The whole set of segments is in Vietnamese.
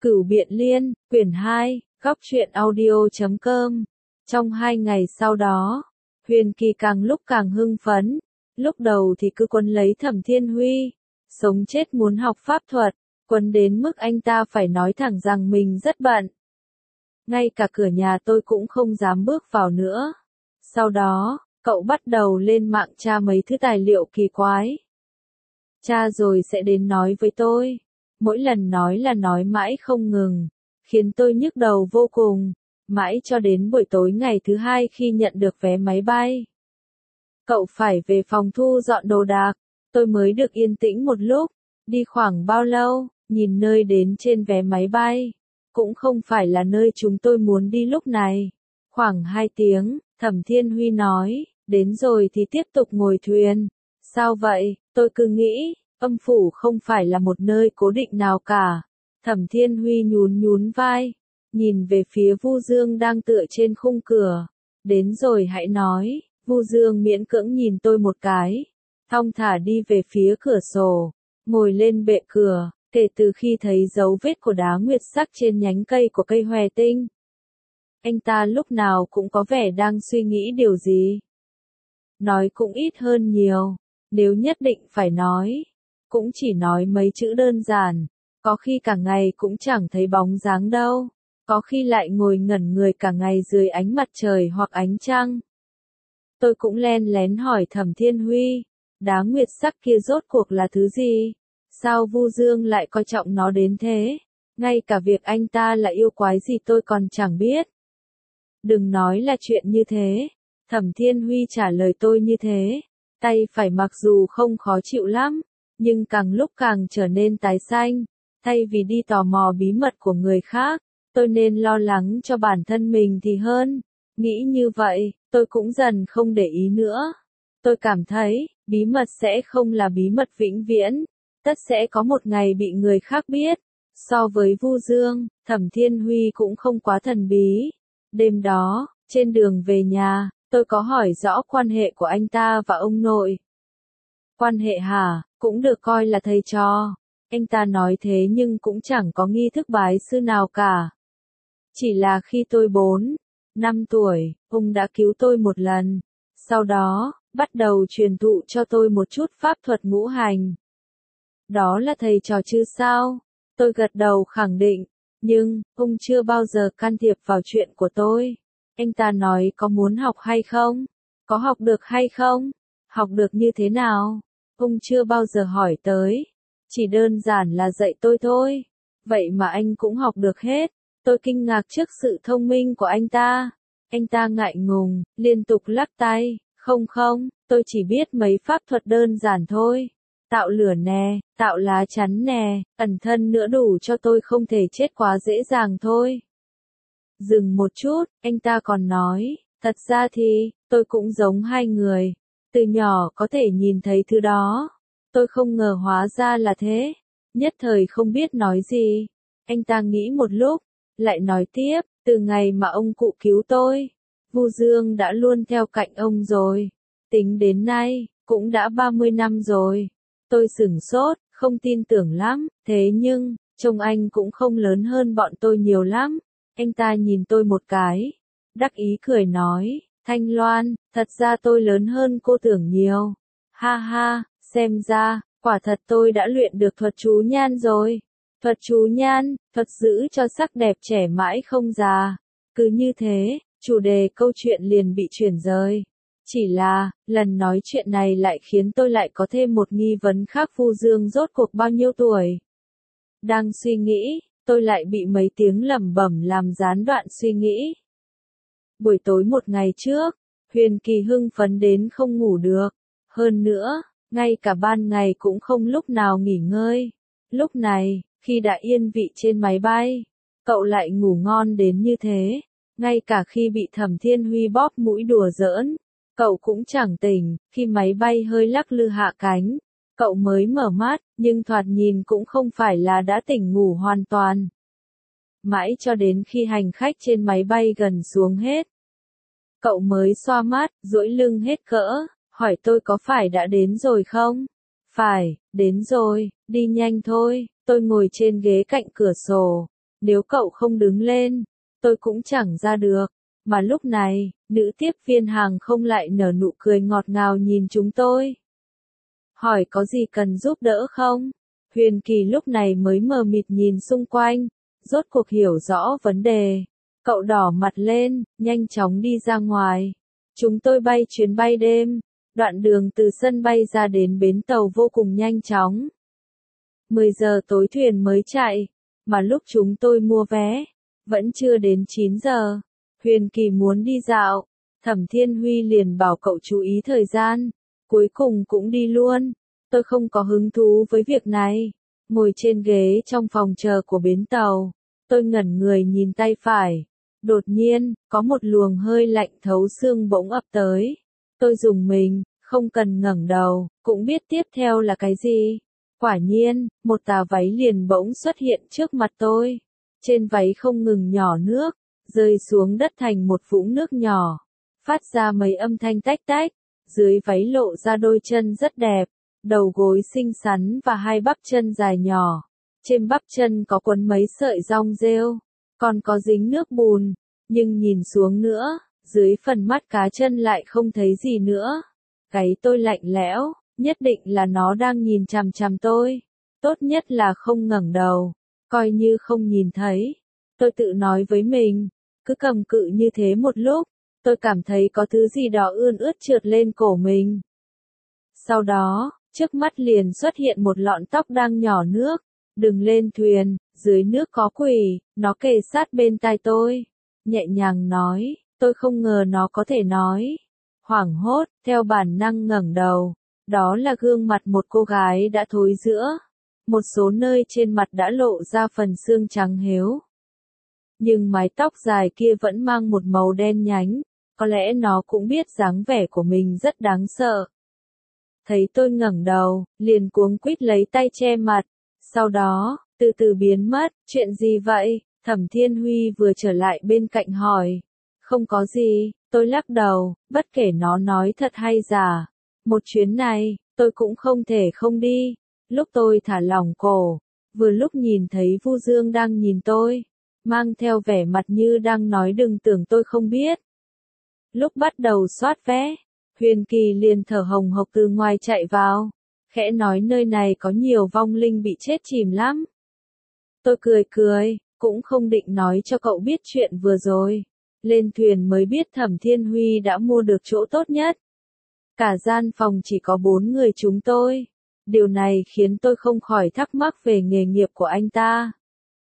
Cửu Biện Liên, quyển 2, góc truyện audio.com. Trong 2 ngày sau đó, Huyền Kỳ càng lúc càng hưng phấn. Lúc đầu thì cứ quấn lấy Thẩm Thiên Huy, sống chết muốn học pháp thuật, quấn đến mức anh ta phải nói thẳng rằng mình rất bận. Ngay cả cửa nhà tôi cũng không dám bước vào nữa. Sau đó, cậu bắt đầu lên mạng tra mấy thứ tài liệu kỳ quái. Tra rồi sẽ đến nói với tôi. Mỗi lần nói là nói mãi không ngừng, khiến tôi nhức đầu vô cùng, mãi cho đến buổi tối ngày thứ 2 khi nhận được vé máy bay. Cậu phải về phòng thu dọn đồ đạc, tôi mới được yên tĩnh một lúc. Đi khoảng bao lâu, nhìn nơi đến trên vé máy bay, cũng không phải là nơi chúng tôi muốn đi lúc này. Khoảng 2 tiếng, Thẩm Thiên Huy nói, đến rồi thì tiếp tục ngồi thuyền. Sao vậy, tôi cứ nghĩ, Âm phủ không phải là một nơi cố định nào cả. Thẩm Thiên Huy nhún vai, nhìn về phía Vu Dương đang tựa trên khung cửa. Đến rồi hãy nói. Vu Dương miễn cưỡng nhìn tôi một cái, thong thả đi về phía cửa sổ, ngồi lên bệ cửa. Kể từ khi thấy dấu vết của đá nguyệt sắc trên nhánh cây của cây hòe tinh, anh ta lúc nào cũng có vẻ đang suy nghĩ điều gì. Nói cũng ít hơn nhiều, nếu nhất định phải nói, cũng chỉ nói mấy chữ đơn giản, có khi cả ngày cũng chẳng thấy bóng dáng đâu, có khi lại ngồi ngẩn người cả ngày dưới ánh mặt trời hoặc ánh trăng. Tôi cũng len lén hỏi Thẩm Thiên Huy, đá nguyệt sắc kia rốt cuộc là thứ gì? Sao Vu Dương lại coi trọng nó đến thế? Ngay cả việc anh ta là yêu quái gì tôi còn chẳng biết. Đừng nói là chuyện như thế. Thẩm Thiên Huy trả lời tôi như thế. Tay phải mặc dù không khó chịu lắm, nhưng càng lúc càng trở nên tái xanh. Thay vì đi tò mò bí mật của người khác, tôi nên lo lắng cho bản thân mình thì hơn. Nghĩ như vậy, tôi cũng dần không để ý nữa. Tôi cảm thấy, bí mật sẽ không là bí mật vĩnh viễn. Tất sẽ có một ngày bị người khác biết. So với Vu Dương, Thẩm Thiên Huy cũng không quá thần bí. Đêm đó, trên đường về nhà, tôi có hỏi rõ quan hệ của anh ta và ông nội. Quan hệ hả, cũng được coi là thầy trò. Anh ta nói thế nhưng cũng chẳng có nghi thức bái sư nào cả. Chỉ là khi tôi 4-5 tuổi, ông đã cứu tôi một lần. Sau đó, bắt đầu truyền thụ cho tôi một chút pháp thuật ngũ hành. Đó là thầy trò chứ sao? Tôi gật đầu khẳng định, nhưng, ông chưa bao giờ can thiệp vào chuyện của tôi. Anh ta nói có muốn học hay không? Có học được hay không? Học được như thế nào? Ông chưa bao giờ hỏi tới. Chỉ đơn giản là dạy tôi thôi. Vậy mà anh cũng học được hết. Tôi kinh ngạc trước sự thông minh của anh ta. Anh ta ngại ngùng, liên tục lắc tay. Không, tôi chỉ biết mấy pháp thuật đơn giản thôi. Tạo lửa nè, tạo lá chắn nè, ẩn thân nữa đủ cho tôi không thể chết quá dễ dàng thôi. Dừng một chút, anh ta còn nói, thật ra thì, tôi cũng giống hai người. Từ nhỏ có thể nhìn thấy thứ đó. Tôi không ngờ hóa ra là thế. Nhất thời không biết nói gì. Anh ta nghĩ một lúc, lại nói tiếp, từ ngày mà ông cụ cứu tôi, Vu Dương đã luôn theo cạnh ông rồi. Tính đến nay, cũng đã 30 năm rồi. Tôi sửng sốt, không tin tưởng lắm, thế nhưng, trông anh cũng không lớn hơn bọn tôi nhiều lắm. Anh ta nhìn tôi một cái, đắc ý cười nói, Thanh Loan, thật ra tôi lớn hơn cô tưởng nhiều. Ha ha, xem ra, quả thật tôi đã luyện được thuật chú nhan rồi. Thuật chú nhan, thuật giữ cho sắc đẹp trẻ mãi không già. Cứ như thế, chủ đề câu chuyện liền bị chuyển rời. Chỉ là, lần nói chuyện này lại khiến tôi lại có thêm một nghi vấn khác, Vu Dương rốt cuộc bao nhiêu tuổi? Đang suy nghĩ, tôi lại bị mấy tiếng lẩm bẩm làm gián đoạn suy nghĩ. Buổi tối một ngày trước, Huyền Kỳ hưng phấn đến không ngủ được. Hơn nữa, ngay cả ban ngày cũng không lúc nào nghỉ ngơi. Lúc này, khi đã yên vị trên máy bay, cậu lại ngủ ngon đến như thế. Ngay cả khi bị Thẩm Thiên Huy bóp mũi đùa giỡn, cậu cũng chẳng tỉnh. Khi máy bay hơi lắc lư hạ cánh, cậu mới mở mắt, nhưng thoạt nhìn cũng không phải là đã tỉnh ngủ hoàn toàn. Mãi cho đến khi hành khách trên máy bay gần xuống hết, cậu mới xoa mắt, duỗi lưng hết cỡ, hỏi tôi có phải đã đến rồi không? Phải, đến rồi, đi nhanh thôi. Tôi ngồi trên ghế cạnh cửa sổ, Nếu cậu không đứng lên, tôi cũng chẳng ra được. Mà lúc này, nữ tiếp viên hàng không lại nở nụ cười ngọt ngào nhìn chúng tôi. Hỏi có gì cần giúp đỡ không? Huyền Kỳ lúc này mới mờ mịt nhìn xung quanh, rốt cuộc hiểu rõ vấn đề. Cậu đỏ mặt lên, nhanh chóng đi ra ngoài. Chúng tôi bay chuyến bay đêm, đoạn đường từ sân bay ra đến bến tàu vô cùng nhanh chóng. 10 giờ tối thuyền mới chạy, mà lúc chúng tôi mua vé, vẫn chưa đến 9 giờ. Huyền Kỳ muốn đi dạo, Thẩm Thiên Huy liền bảo cậu chú ý thời gian, cuối cùng cũng đi luôn. Tôi không có hứng thú với việc này. Ngồi trên ghế trong phòng chờ của bến tàu, tôi ngẩn người nhìn tay phải. Đột nhiên, có một luồng hơi lạnh thấu xương bỗng ập tới. Tôi rùng mình, không cần ngẩng đầu, cũng biết tiếp theo là cái gì. Quả nhiên, một tà váy liền bỗng xuất hiện trước mặt tôi. Trên váy không ngừng nhỏ nước, rơi xuống đất thành một vũng nước nhỏ, phát ra mấy âm thanh tách tách. Dưới váy lộ ra đôi chân rất đẹp, đầu gối xinh xắn và hai bắp chân dài nhỏ. Trên bắp chân có quấn mấy sợi rong rêu, còn có dính nước bùn, nhưng nhìn xuống nữa, dưới phần mắt cá chân lại không thấy gì nữa. Gáy tôi lạnh lẽo, nhất định là nó đang nhìn chằm chằm tôi. Tốt nhất là không ngẩng đầu, coi như không nhìn thấy. Tôi tự nói với mình, cứ cầm cự như thế một lúc, tôi cảm thấy có thứ gì đó ươn ướt trượt lên cổ mình. Sau đó, trước mắt liền xuất hiện một lọn tóc đang nhỏ nước. Đừng lên thuyền, dưới nước có quỷ. Nó kề sát bên tai tôi, nhẹ nhàng nói. Tôi không ngờ nó có thể nói. Hoảng hốt, theo bản năng ngẩng đầu. Đó là gương mặt một cô gái đã thối rữa. Một số nơi trên mặt đã lộ ra phần xương trắng héo. Nhưng mái tóc dài kia vẫn mang một màu đen nhánh. Có lẽ nó cũng biết dáng vẻ của mình rất đáng sợ. Thấy tôi ngẩng đầu, liền cuống quýt lấy tay che mặt. Sau đó, từ từ biến mất. Chuyện gì vậy? Thẩm Thiên Huy vừa trở lại bên cạnh hỏi. Không có gì, tôi lắc đầu, bất kể nó nói thật hay giả. Một chuyến này, tôi cũng không thể không đi. Lúc tôi thả lỏng cổ, vừa lúc nhìn thấy Vu Dương đang nhìn tôi, mang theo vẻ mặt như đang nói đừng tưởng tôi không biết. Lúc bắt đầu soát vé, Huyền Kỳ liền thở hồng hộc từ ngoài chạy vào, khẽ nói nơi này có nhiều vong linh bị chết chìm lắm. Tôi cười cười, cũng không định nói cho cậu biết chuyện vừa rồi. Lên thuyền mới biết Thẩm Thiên Huy đã mua được chỗ tốt nhất. Cả gian phòng chỉ có 4 người chúng tôi. Điều này khiến tôi không khỏi thắc mắc về nghề nghiệp của anh ta.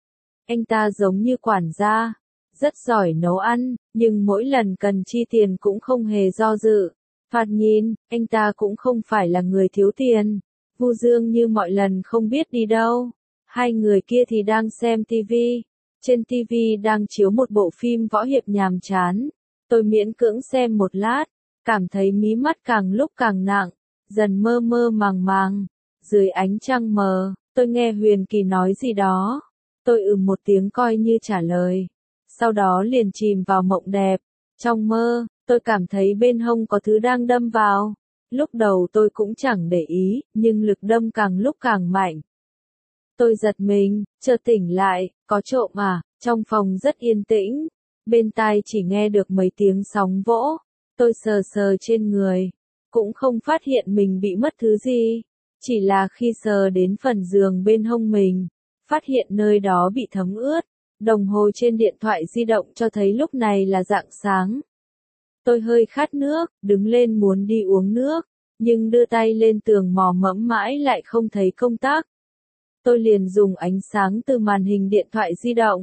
Anh ta giống như quản gia, rất giỏi nấu ăn, nhưng mỗi lần cần chi tiền cũng không hề do dự. Thoạt nhìn, anh ta cũng không phải là người thiếu tiền. Vu Dương như mọi lần không biết đi đâu. Hai người kia thì đang xem tivi. Trên tivi đang chiếu một bộ phim võ hiệp nhàm chán. Tôi miễn cưỡng xem một lát, cảm thấy mí mắt càng lúc càng nặng, dần mơ mơ màng màng. Dưới ánh trăng mờ, tôi nghe Huyền Kỳ nói gì đó. Tôi một tiếng coi như trả lời. Sau đó liền chìm vào mộng đẹp. Trong mơ, tôi cảm thấy bên hông có thứ đang đâm vào. Lúc đầu tôi cũng chẳng để ý, nhưng lực đâm càng lúc càng mạnh. Tôi giật mình, chợt tỉnh lại, có trộm à? Trong phòng rất yên tĩnh, bên tai chỉ nghe được mấy tiếng sóng vỗ. Tôi sờ sờ trên người, cũng không phát hiện mình bị mất thứ gì. Chỉ là khi sờ đến phần giường bên hông mình, phát hiện nơi đó bị thấm ướt. Đồng hồ trên điện thoại di động cho thấy lúc này là rạng sáng. Tôi hơi khát nước, đứng lên muốn đi uống nước, nhưng đưa tay lên tường mò mẫm mãi lại không thấy công tắc. Tôi liền dùng ánh sáng từ màn hình điện thoại di động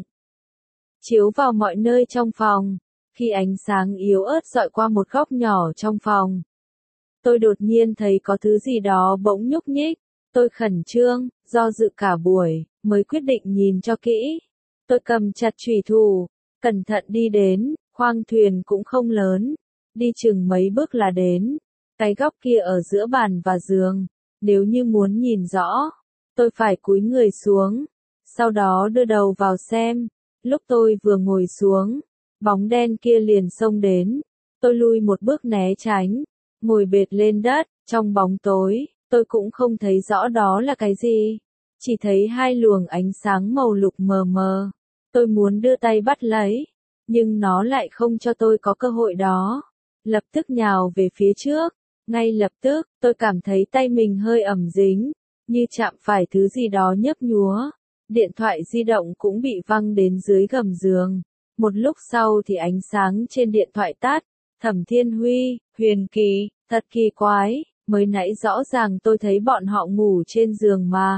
chiếu vào mọi nơi trong phòng. Khi ánh sáng yếu ớt dọi qua một góc nhỏ trong phòng, tôi đột nhiên thấy có thứ gì đó bỗng nhúc nhích. Tôi khẩn trương, do dự cả buổi, mới quyết định nhìn cho kỹ. Tôi cầm chặt chùy thủ, cẩn thận đi đến, khoang thuyền cũng không lớn. Đi chừng mấy bước là đến. Cái góc kia ở giữa bàn và giường. Nếu như muốn nhìn rõ, tôi phải cúi người xuống. Sau đó đưa đầu vào xem. Lúc tôi vừa ngồi xuống, bóng đen kia liền xông đến. Tôi lui một bước né tránh, ngồi bệt lên đất. Trong bóng tối, tôi cũng không thấy rõ đó là cái gì. Chỉ thấy hai luồng ánh sáng màu lục mờ mờ. Tôi muốn đưa tay bắt lấy, nhưng nó lại không cho tôi có cơ hội đó. Lập tức nhào về phía trước, ngay lập tức, tôi cảm thấy tay mình hơi ẩm dính, như chạm phải thứ gì đó nhấp nhúa. Điện thoại di động cũng bị văng đến dưới gầm giường. Một lúc sau thì ánh sáng trên điện thoại tắt. Thẩm Thiên Huy, Huyền Kỳ, thật kỳ quái, mới nãy rõ ràng tôi thấy bọn họ ngủ trên giường mà.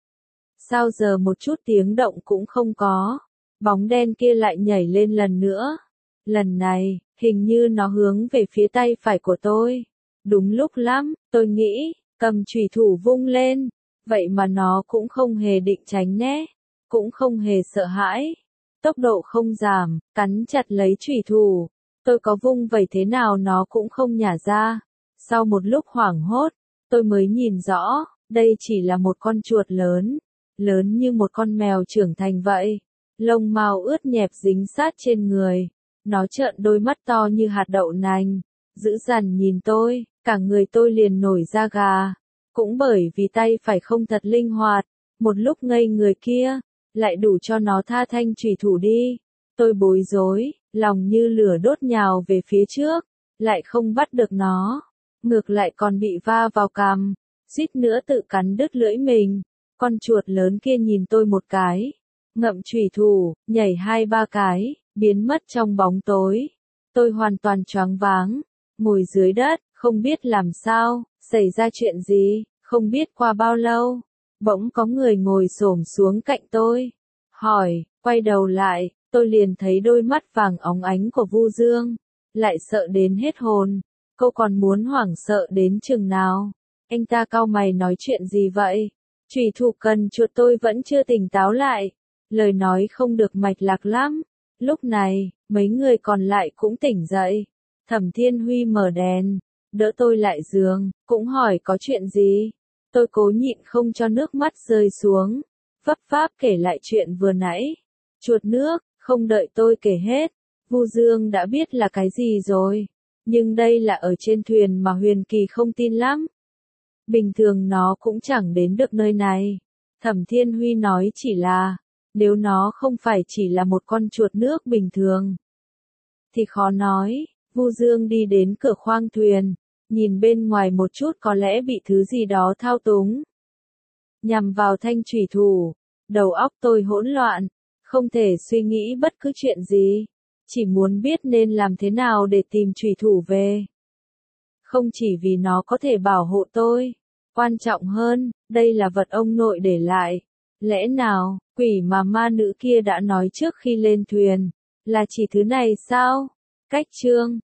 Sao giờ một chút tiếng động cũng không có, bóng đen kia lại nhảy lên lần nữa. Lần này, hình như nó hướng về phía tay phải của tôi. Đúng lúc lắm, tôi nghĩ, cầm chùy thủ vung lên, vậy mà nó cũng không hề định tránh né, cũng không hề sợ hãi. Tốc độ không giảm, cắn chặt lấy chùy thủ. Tôi có vung vẩy thế nào nó cũng không nhả ra. Sau một lúc hoảng hốt, tôi mới nhìn rõ, đây chỉ là một con chuột lớn, lớn như một con mèo trưởng thành vậy. Lông mao ướt nhẹp dính sát trên người. Nó trợn đôi mắt to như hạt đậu nành, dữ dằn nhìn tôi, cả người tôi liền nổi da gà. Cũng bởi vì tay phải không thật linh hoạt, một lúc ngây người kia, lại đủ cho nó tha thanh chùy thủ đi. Tôi bối rối, lòng như lửa đốt nhào về phía trước, lại không bắt được nó, ngược lại còn bị va vào cằm, suýt nữa tự cắn đứt lưỡi mình. Con chuột lớn kia nhìn tôi một cái, ngậm chùy thủ, nhảy 2-3 cái, biến mất trong bóng tối. Tôi hoàn toàn choáng váng, ngồi dưới đất, không biết làm sao, xảy ra chuyện gì, không biết qua bao lâu. Bỗng có người ngồi xổm xuống cạnh tôi, hỏi, quay đầu lại, tôi liền thấy đôi mắt vàng óng ánh của Vu Dương, lại sợ đến hết hồn. Cô còn muốn hoảng sợ đến chừng nào? Anh ta cau mày nói chuyện gì vậy? Chùy thủ cần chuột tôi vẫn chưa tỉnh táo lại, lời nói không được mạch lạc lắm. Lúc này, mấy người còn lại cũng tỉnh dậy. Thẩm Thiên Huy mở đèn, đỡ tôi lại giường, cũng hỏi có chuyện gì. Tôi cố nhịn không cho nước mắt rơi xuống, vấp váp kể lại chuyện vừa nãy. Chuột nước, không đợi tôi kể hết, Vu Dương đã biết là cái gì rồi. Nhưng đây là ở trên thuyền mà Huyền Kỳ không tin lắm. Bình thường nó cũng chẳng đến được nơi này. Thẩm Thiên Huy nói chỉ là, nếu nó không phải chỉ là một con chuột nước bình thường, thì khó nói. Vu Dương đi đến cửa khoang thuyền, nhìn bên ngoài một chút có lẽ bị thứ gì đó thao túng. Nhằm vào thanh chùy thủ, đầu óc tôi hỗn loạn, không thể suy nghĩ bất cứ chuyện gì, chỉ muốn biết nên làm thế nào để tìm chùy thủ về. Không chỉ vì nó có thể bảo hộ tôi, quan trọng hơn, đây là vật ông nội để lại. Lẽ nào, quỷ mà ma nữ kia đã nói trước khi lên thuyền, là chỉ thứ này sao? Cách chương